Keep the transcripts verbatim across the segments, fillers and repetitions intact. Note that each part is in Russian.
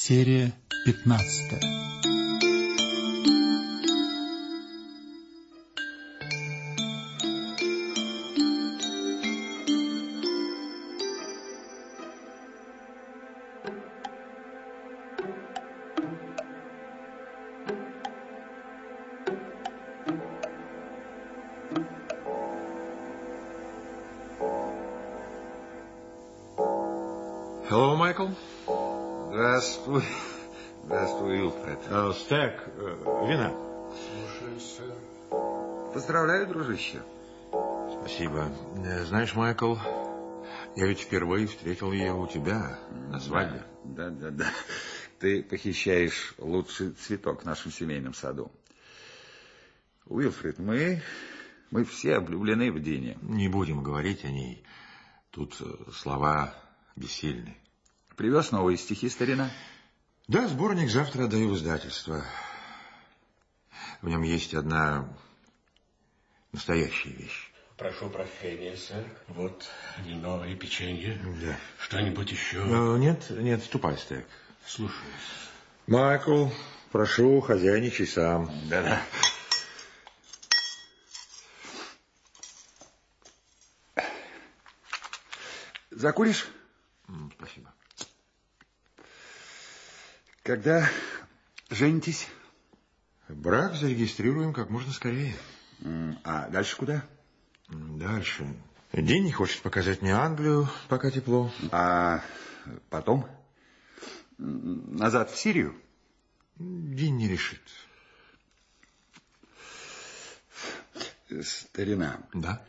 Серия пятнадцатая. Hello, Майкл. Здравствуй. Здравствуй, Уилфред. Uh, Стек, uh, вина. Слушаю, сэр. Поздравляю, дружище. Спасибо. Знаешь, Майкл, я ведь впервые встретил ее у тебя на свадьбе. Да, да, да, да. Ты похищаешь лучший цветок в нашем семейном саду. Уилфред, мы, мы все влюблены в Дине. Не будем говорить о ней. Тут слова бессильны. Привез новые стихи, старина? Да, сборник завтра отдаю в издательство. В нем есть одна настоящая вещь. Прошу прощения, сэр. Вот вино и печенье. Да. Что-нибудь еще? Но нет, нет, ступай, Стек. Слушаюсь. Майкл, прошу, хозяйничай сам. Да-да. Закуришь? Спасибо. Когда женитесь? Брак зарегистрируем как можно скорее. А дальше куда? Дальше. Дин не хочет показать мне Англию, пока тепло. А потом? Назад в Сирию? Дин не решит. Старина. Да?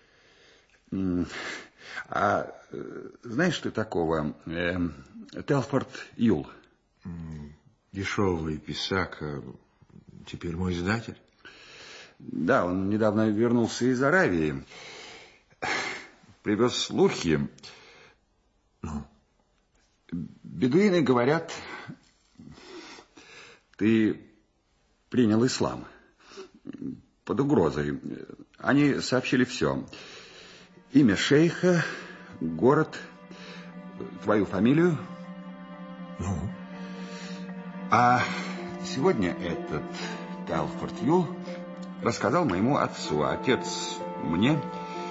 А знаешь ты такого э, Телфорд Юл? Дешевый писак, теперь мой издатель. Да, он недавно вернулся из Аравии. Привез слухи. Ну? Бедуины говорят, ты принял ислам под угрозой. Они сообщили все. Имя шейха, город, твою фамилию. Ну? А сегодня этот Телфорд Юл рассказал моему отцу. Отец мне.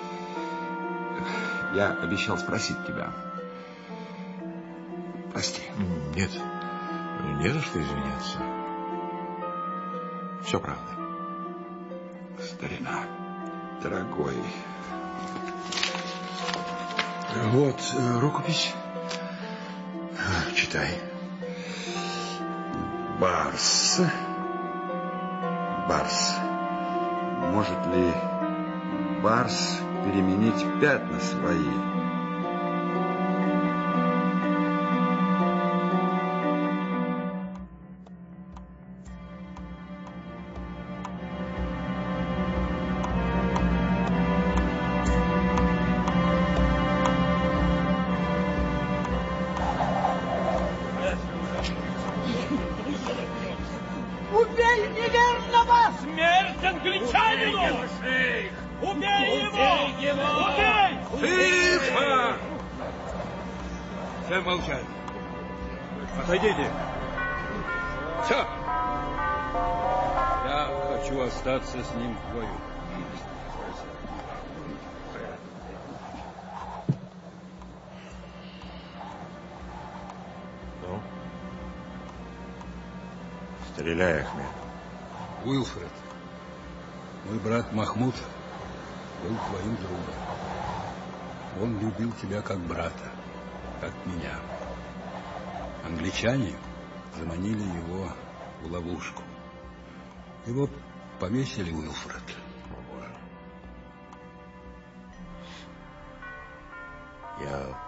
Я обещал спросить тебя. Прости. Нет, не за что извиняться. Все правда. Старина, дорогой. Вот рукопись. Читай. Барс. Барс. Может ли Барс переменить пятна свои? Убей неверного! Смерть англичанину! Убей его! Убей! Тихо! Все молчать. Отойдите. Все. Я хочу остаться с ним вдвоем. Ну? Стреляй, Ахмед. Уилфред, мой брат Махмуд был твоим другом. Он любил тебя как брата, как меня. Англичане заманили его в ловушку. Его повесили, Уилфред. О, Боже. Я...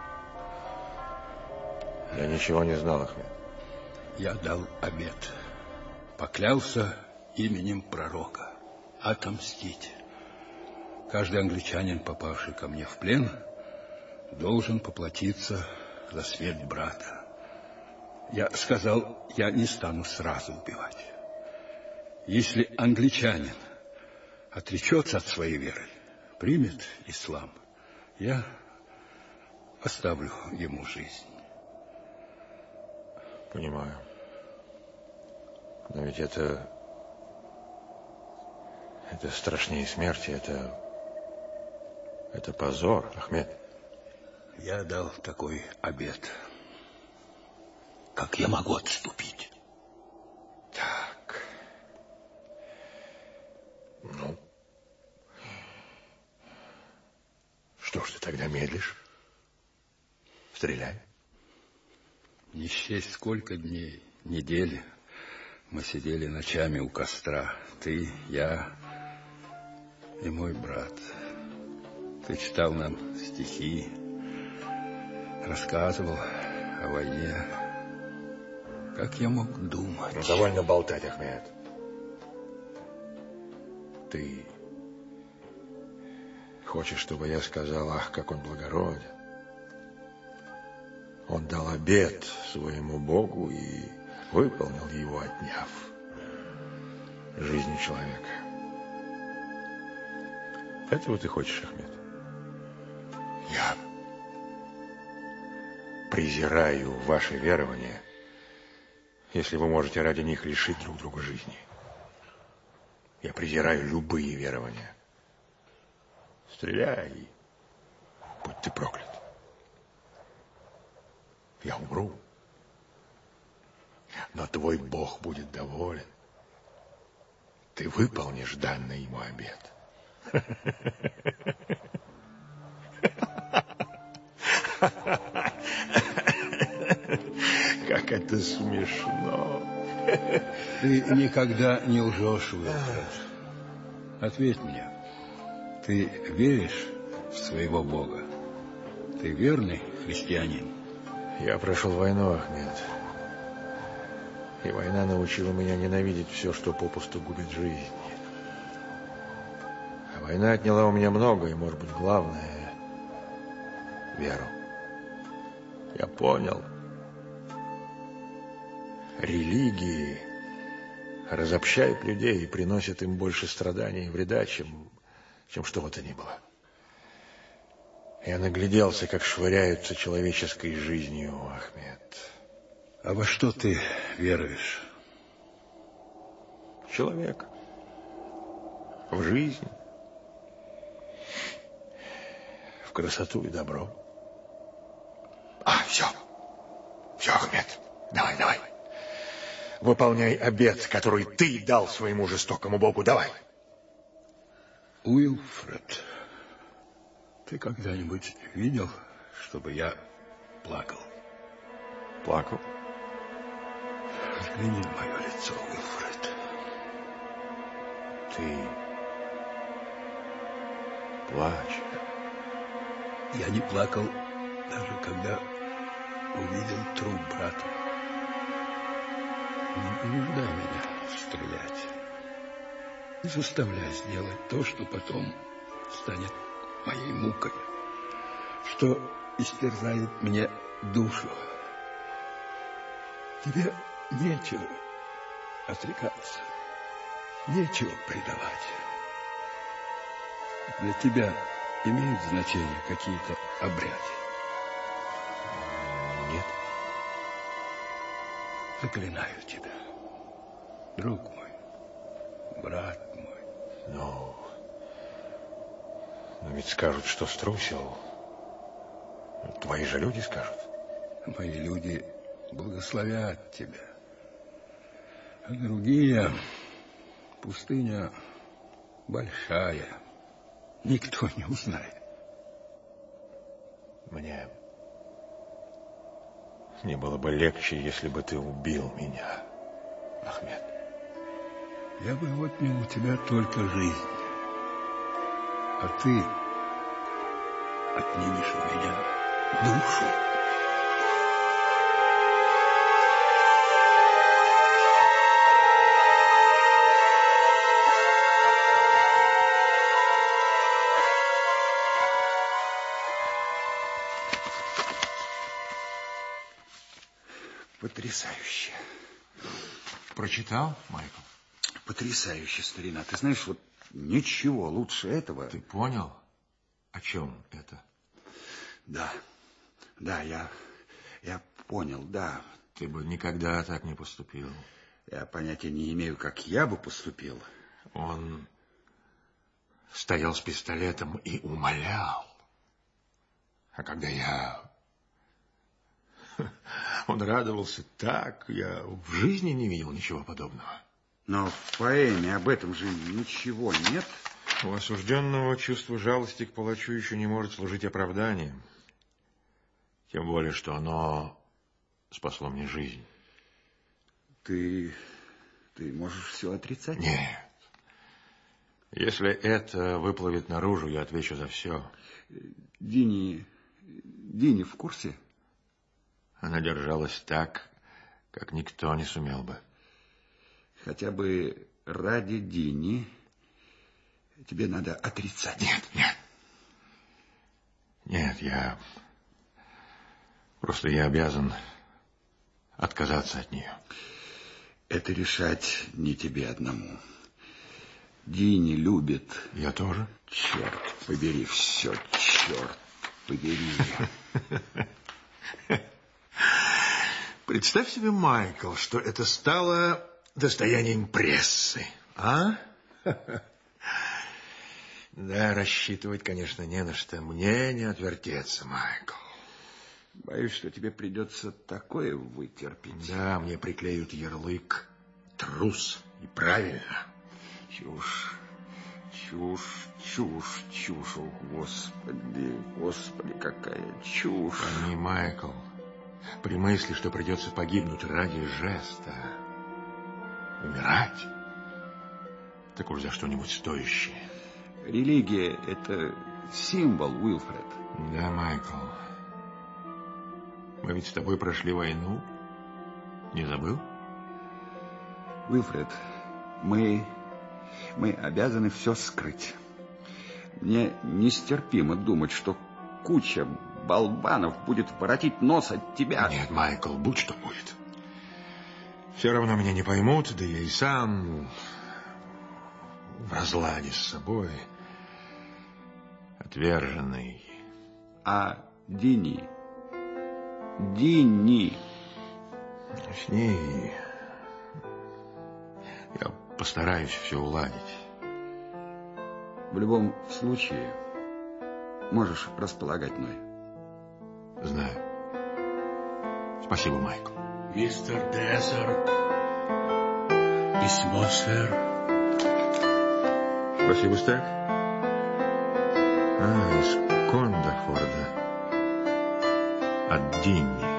Я ничего не знал, Ахмед. Я дал обет. Поклялся именем пророка отомстить. Каждый англичанин, попавший ко мне в плен, должен поплатиться за смерть брата. Я сказал, я не стану сразу убивать. Если англичанин отречется от своей веры, примет ислам, я оставлю ему жизнь. Понимаю. Но ведь это... Это страшнее смерти, это... Это позор, Ахмед. Я дал такой обет. Как я могу отступить? Так. Ну. Что ж ты тогда медлишь? Стреляй. Не счесть сколько дней, недели мы сидели ночами у костра. Ты, я и мой брат. Ты читал нам стихи, рассказывал о войне. Как я мог думать? Ну, довольно болтать, Ахмед. Ты хочешь, чтобы я сказал, ах, как он благороден? Он дал обет своему Богу и выполнил его, отняв жизнь человека. Этого ты хочешь, Ахмед? Я презираю ваши верования, если вы можете ради них лишить друг друга жизни. Я презираю любые верования. Стреляй, и будь ты проклят. Я умру, но твой Бог будет доволен. Ты выполнишь данный ему обет. Как это смешно. Ты никогда не лжешь, Уилфред. Ответь мне, ты веришь в своего Бога? Ты верный христианин? Я прошел войну, Ахмед. И война научила меня ненавидеть все, что попусту губит жизнь. А война отняла у меня много, и, может быть, главное — веру. Я понял. Религии разобщают людей и приносят им больше страданий и вреда, чем, чем что бы то ни было. Я нагляделся, как швыряются человеческой жизнью, Ахмед. А во что ты веруешь? Человек. В жизнь. В красоту и добро. А, все. Все, Ахмед. Давай, давай. Выполняй обет, который ты дал своему жестокому Богу. Давай. Уилфред, ты когда-нибудь видел, чтобы я плакал? Плакал? Взгляни на мое лицо, Уилфред. Ты плачешь. Я не плакал, даже когда увидел труп брата. Не принуждай меня стрелять. Не заставляй сделать то, что потом станет моей мукой, что истерзает мне душу. Тебе нечего отрекаться, нечего предавать. Для тебя имеют значение какие-то обряды? Нет. Заклинаю тебя, друг мой, брат мой. Но, но ведь скажут, что струсил. Твои же люди скажут. Мои люди благословят тебя. А другие, пустыня большая, никто не узнает. Мне не было бы легче, если бы ты убил меня, Ахмед. Я бы отнял у тебя только жизнь, а ты отнимешь у меня душу. Потрясающе. Прочитал, Майкл? Потрясающе, старина. Ты знаешь, вот ничего лучше этого. Ты понял, о чем это? Да, да, я, я понял, да. Ты Ты бы никогда так не поступил. Я понятия не имею, как я бы поступил. Он стоял с пистолетом и умолял. А когда я... Он радовался так, я в жизни не видел ничего подобного. Но в поэме об этом же ничего нет. У осужденного чувство жалости к палачу еще не может служить оправданием. Тем более, что оно спасло мне жизнь. Ты... ты можешь все отрицать? Нет. Если это выплывет наружу, я отвечу за все. Дини... Дини в курсе? Она держалась так, как никто не сумел бы. Хотя бы ради Дини тебе надо отрицать. Нет, нет. Нет, я... Просто я обязан отказаться от нее. Это решать не тебе одному. Дини любит. Я тоже? Черт побери, все, черт побери. Представь себе, Майкл, что это стало достоянием прессы, а? Да, рассчитывать, конечно, не на что. Мне не отвертеться, Майкл. Боюсь, что тебе придется такое вытерпеть. Да, мне приклеют ярлык трус. И правильно. Чушь, чушь, чушь, чушь. О, Господи, Господи, какая чушь. Пойми, Майкл, при мысли, что придется погибнуть ради жеста, умирать, так уж за что-нибудь стоящее. Религия — это символ, Уилфред. Да, Майкл. Мы ведь с тобой прошли войну. Не забыл? Уилфред, мы... мы обязаны все скрыть. Мне нестерпимо думать, что куча болванов будет воротить нос от тебя. Нет, Майкл, будь что будет. Все равно меня не поймут, да я и сам в разладе с собой отверженный. А Дини... Дини... С ней я постараюсь все уладить. В любом случае, можешь располагать мной. Знаю. Спасибо, Майкл. Мистер Дезерт. Письмо, сэр. Спасибо, Стэг. А, из Кондафорда. От Динни.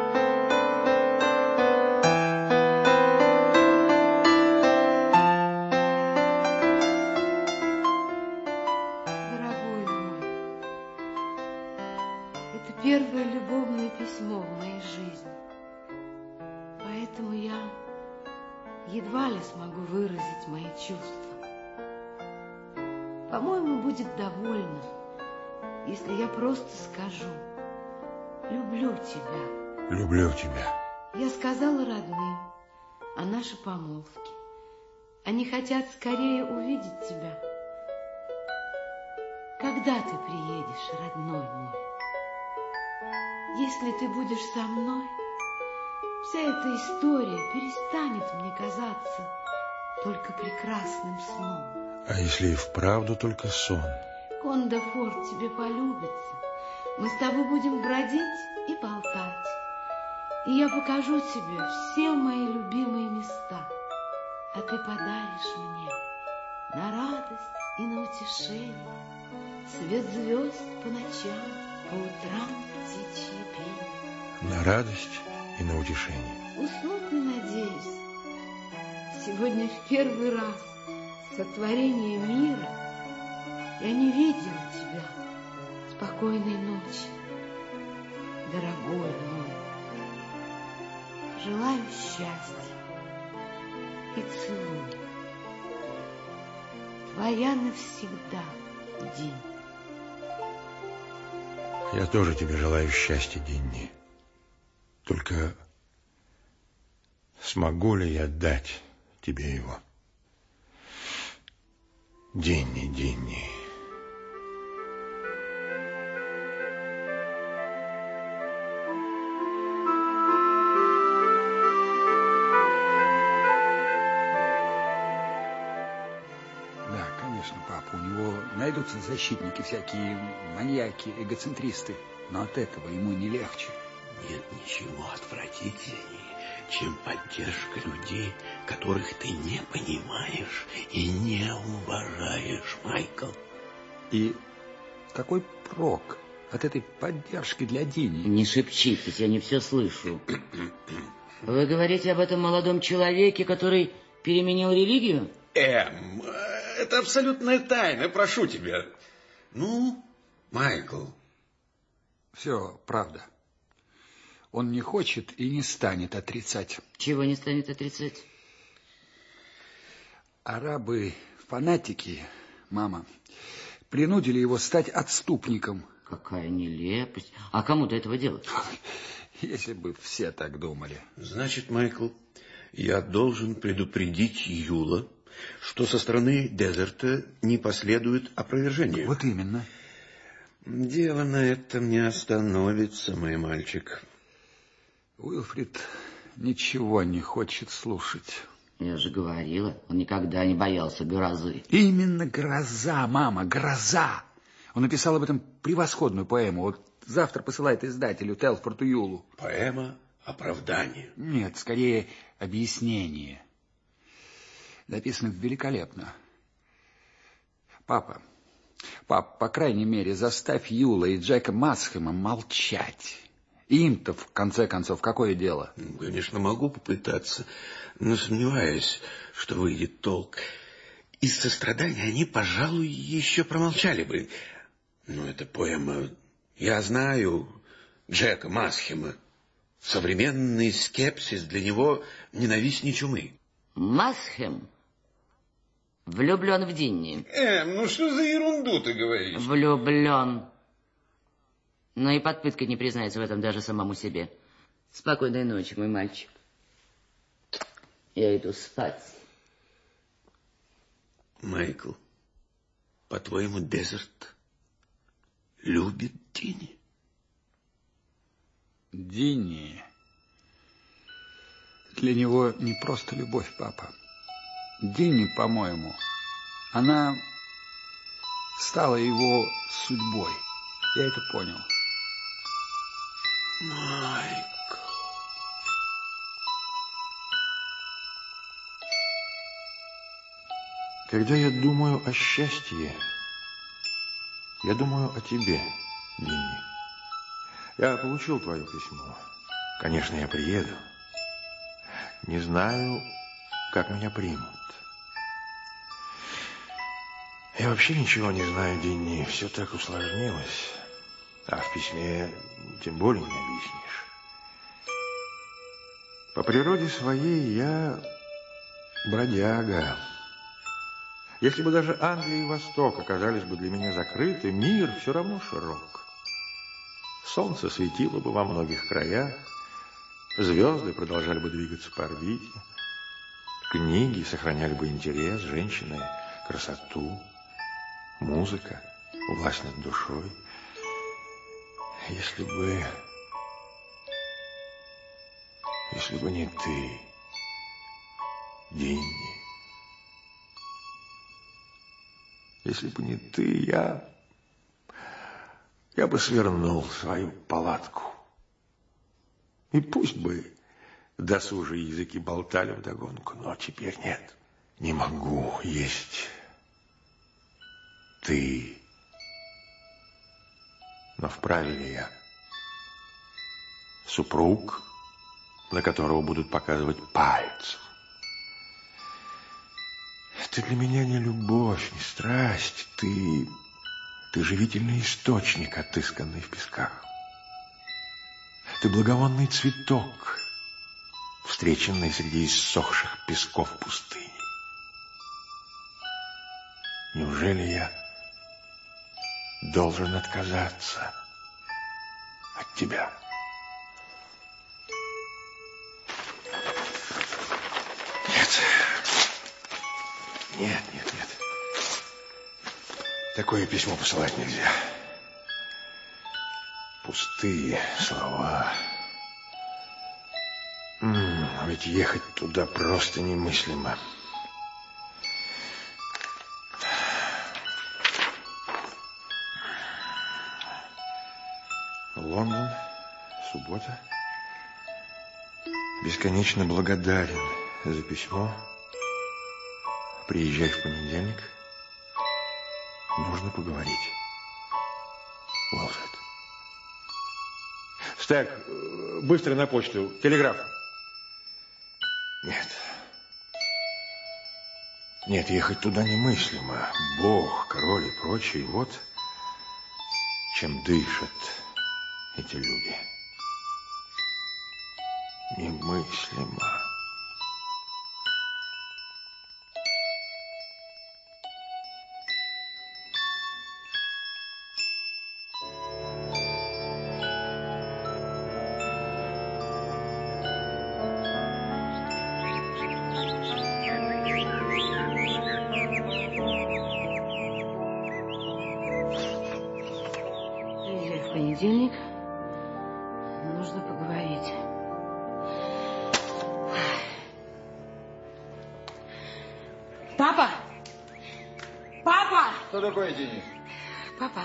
Первое любовное письмо в моей жизни. Поэтому я едва ли смогу выразить мои чувства. По-моему, будет довольно, если я просто скажу: люблю тебя. Люблю тебя. Я сказала родным о нашей помолвке. Они хотят скорее увидеть тебя. Когда ты приедешь, родной мой? Если ты будешь со мной, вся эта история перестанет мне казаться только прекрасным сном. А если и вправду только сон? Кондафорд тебе полюбится. Мы с тобой будем бродить и болтать. И я покажу тебе все мои любимые места. А ты подаришь мне на радость и на утешение свет звезд по ночам, по утрам птичье пение. На радость и на утешение. Уснуть не надеюсь. Сегодня в первый раз сотворения мира я не видела тебя. Спокойной ночи, дорогой мой. Желаю счастья и целую. Твоя навсегда, Динни. Я тоже тебе желаю счастья, Динни. Только смогу ли я дать тебе его? Динни, Динни. найдутся защитники, всякие маньяки, эгоцентристы. Но от этого ему не легче. Нет ничего отвратительнее, чем поддержка людей, которых ты не понимаешь и не уважаешь, Майкл. И какой прок от этой поддержки для Дини? Не шепчитесь, я не все слышу. Вы говорите об этом молодом человеке, который переменил религию? Эм, это абсолютная тайна, прошу тебя. Ну, Майкл. Все правда. Он не хочет и не станет отрицать. Чего не станет отрицать? Арабы-фанатики, мама, принудили его стать отступником. Какая нелепость. А кому до этого делать? Если бы все так думали. Значит, Майкл, я должен предупредить Юла, что со стороны Дезерта не последует опровержения. Вот именно. Дело на этом не остановится, мой мальчик. Уилфрид ничего не хочет слушать. Я же говорила, он никогда не боялся грозы. Именно гроза, мама, гроза. Он написал об этом превосходную поэму. Вот завтра посылает издателю Телфорту Юлу. Поэма оправдание. Нет, скорее объяснение. Написано великолепно. Папа, пап, по крайней мере, заставь Юла и Джека Масхэма молчать. Им-то, в конце концов, какое дело? Конечно, могу попытаться, но сомневаюсь, что выйдет толк. Из сострадания они, пожалуй, еще промолчали бы. Но эта поэма... Я знаю Джека Масхэма. Современный скепсис для него ненавистнее чумы. Масхэм влюблен в Динни. Эм, ну что за ерунду ты говоришь? Влюблен. Но и под пыткой не признается в этом даже самому себе. Спокойной ночи, мой мальчик. Я иду спать. Майкл, по-твоему, Дезерт любит Динни? Динни для него не просто любовь, папа. Динни, по-моему, она стала его судьбой. Я это понял. Майкл. Когда я думаю о счастье, я думаю о тебе, Динни. Я получил твое письмо. Конечно, я приеду. Не знаю, как меня примут. Я вообще ничего не знаю, Динни. Все так усложнилось. А в письме тем более не объяснишь. По природе своей я бродяга. Если бы даже Англия и Восток оказались бы для меня закрыты, мир все равно широк. Солнце светило бы во многих краях, звезды продолжали бы двигаться по орбите, книги сохраняли бы интерес, женщины — красоту, музыка — власть над душой. Если бы... Если бы не ты, Динни. Если бы не ты, я... Я бы свернул свою палатку. И пусть бы досужие языки болтали вдогонку, но теперь нет. Не могу есть. Ты... Но вправе ли я? Супруг, на которого будут показывать пальцем. Ты для меня не любовь, не страсть. Ты... Ты живительный источник, отысканный в песках. Ты благовонный цветок, встреченный среди иссохших песков пустыни. Неужели я должен отказаться от тебя? Нет. Нет, нет, нет. Такое письмо посылать нельзя. Пустые слова. М-м, ведь ехать туда просто немыслимо. суббота. Бесконечно благодарен за письмо. Приезжай в понедельник. Нужно поговорить. Уолфред. Стэг, быстро на почту. Телеграф. Нет. Нет, ехать туда немыслимо. Бог, король и прочее. Вот чем дышат эти люди. Немыслимо. Понедельник. Нужно поговорить. Папа! Папа! Что такое, Дени? Папа,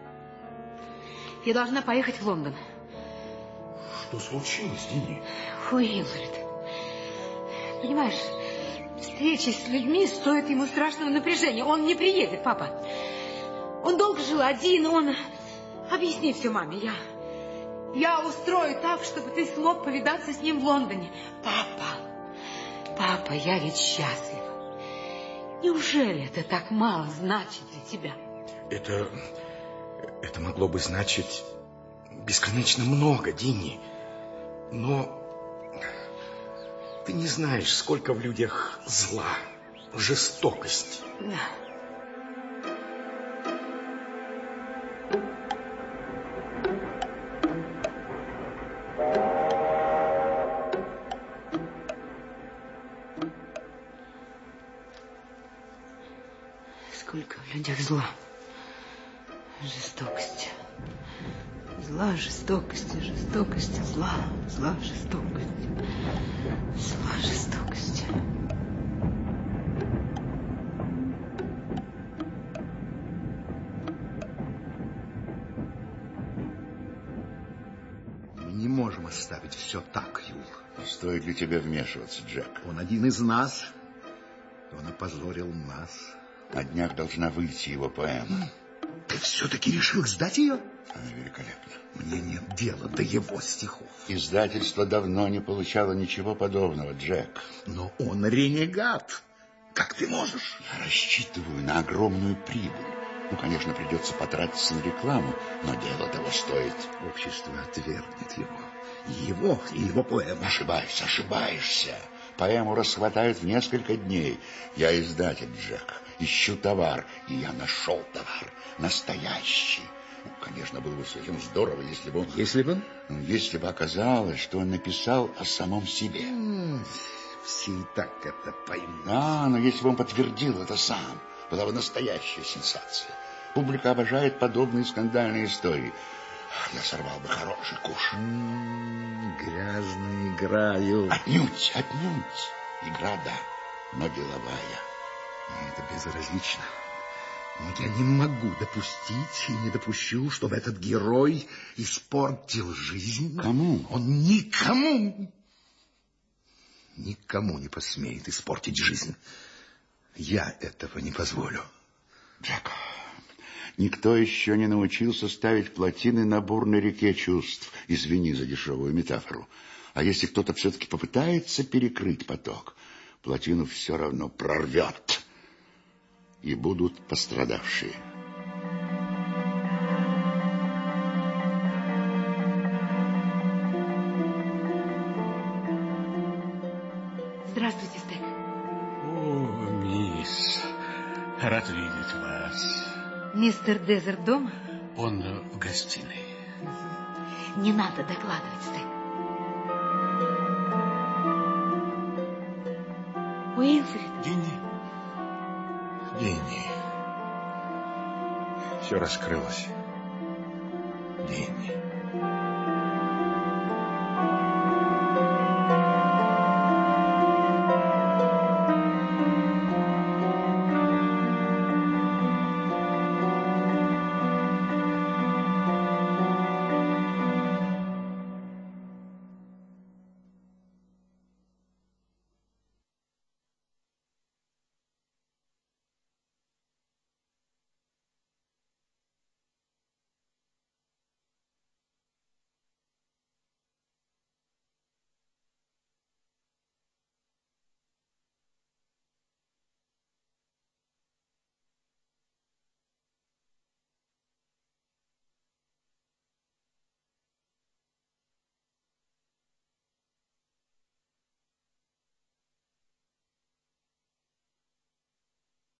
я должна поехать в Лондон. Что случилось, Дени? Уилфред, понимаешь, встречи с людьми стоят ему страшного напряжения. Он не приедет, папа. Он долго жил один, он... Объясни все маме, я... Я устрою так, чтобы ты смог повидаться с ним в Лондоне. Папа, папа, я ведь счастлива. Неужели это так мало значит для тебя? Это... Это могло бы значить бесконечно много, Дени. Но ты не знаешь, сколько в людях зла, жестокости. Да. Сколько в людях зла, жестокости. Зла, жестокости, жестокости, зла, зла, жестокости, зла, жестокости. Мы не можем оставить все так, Юл. Стоит ли тебе вмешиваться, Джек? Он один из нас, и он опозорил нас. На днях должна выйти его поэма. Ты все-таки решил сдать ее? Она великолепна. Мне нет дела до его стихов. Издательство давно не получало ничего подобного, Джек. Но он ренегат. Как ты можешь? Я рассчитываю на огромную прибыль. Ну, конечно, придется потратиться на рекламу, но дело того стоит. Общество отвергнет его. И его, и его поэму. Ошибаешься, ошибаешься. Поэму расхватают в несколько дней. Я издатель, Джек. Ищу товар, и я нашел товар. Настоящий. Ну, конечно, было бы совсем здорово, если бы он... Если бы? Ну, если бы оказалось, что он написал о самом себе. М-м, все и так это поймут. А, но если бы он подтвердил это сам, была бы настоящая сенсация. Публика обожает подобные скандальные истории. Я сорвал бы хороший куш. М-м, грязная игра, Ю. Отнюдь, отнюдь. Игра, да, но деловая. Это безразлично. Но я не могу допустить и не допущу, чтобы этот герой испортил жизнь. Кому? Он никому, никому не посмеет испортить жизнь. Я этого не позволю. Джек, никто еще не научился ставить плотины на бурной реке чувств. Извини за дешевую метафору. А если кто-то все-таки попытается перекрыть поток, плотину все равно прорвет. И будут пострадавшие. Здравствуйте, Стэг. О, мисс, рад видеть вас. Мистер Дезерт дома? Он в гостиной. Не надо докладывать, Стэг. Уилфред. Дени. Дени. Все раскрылось.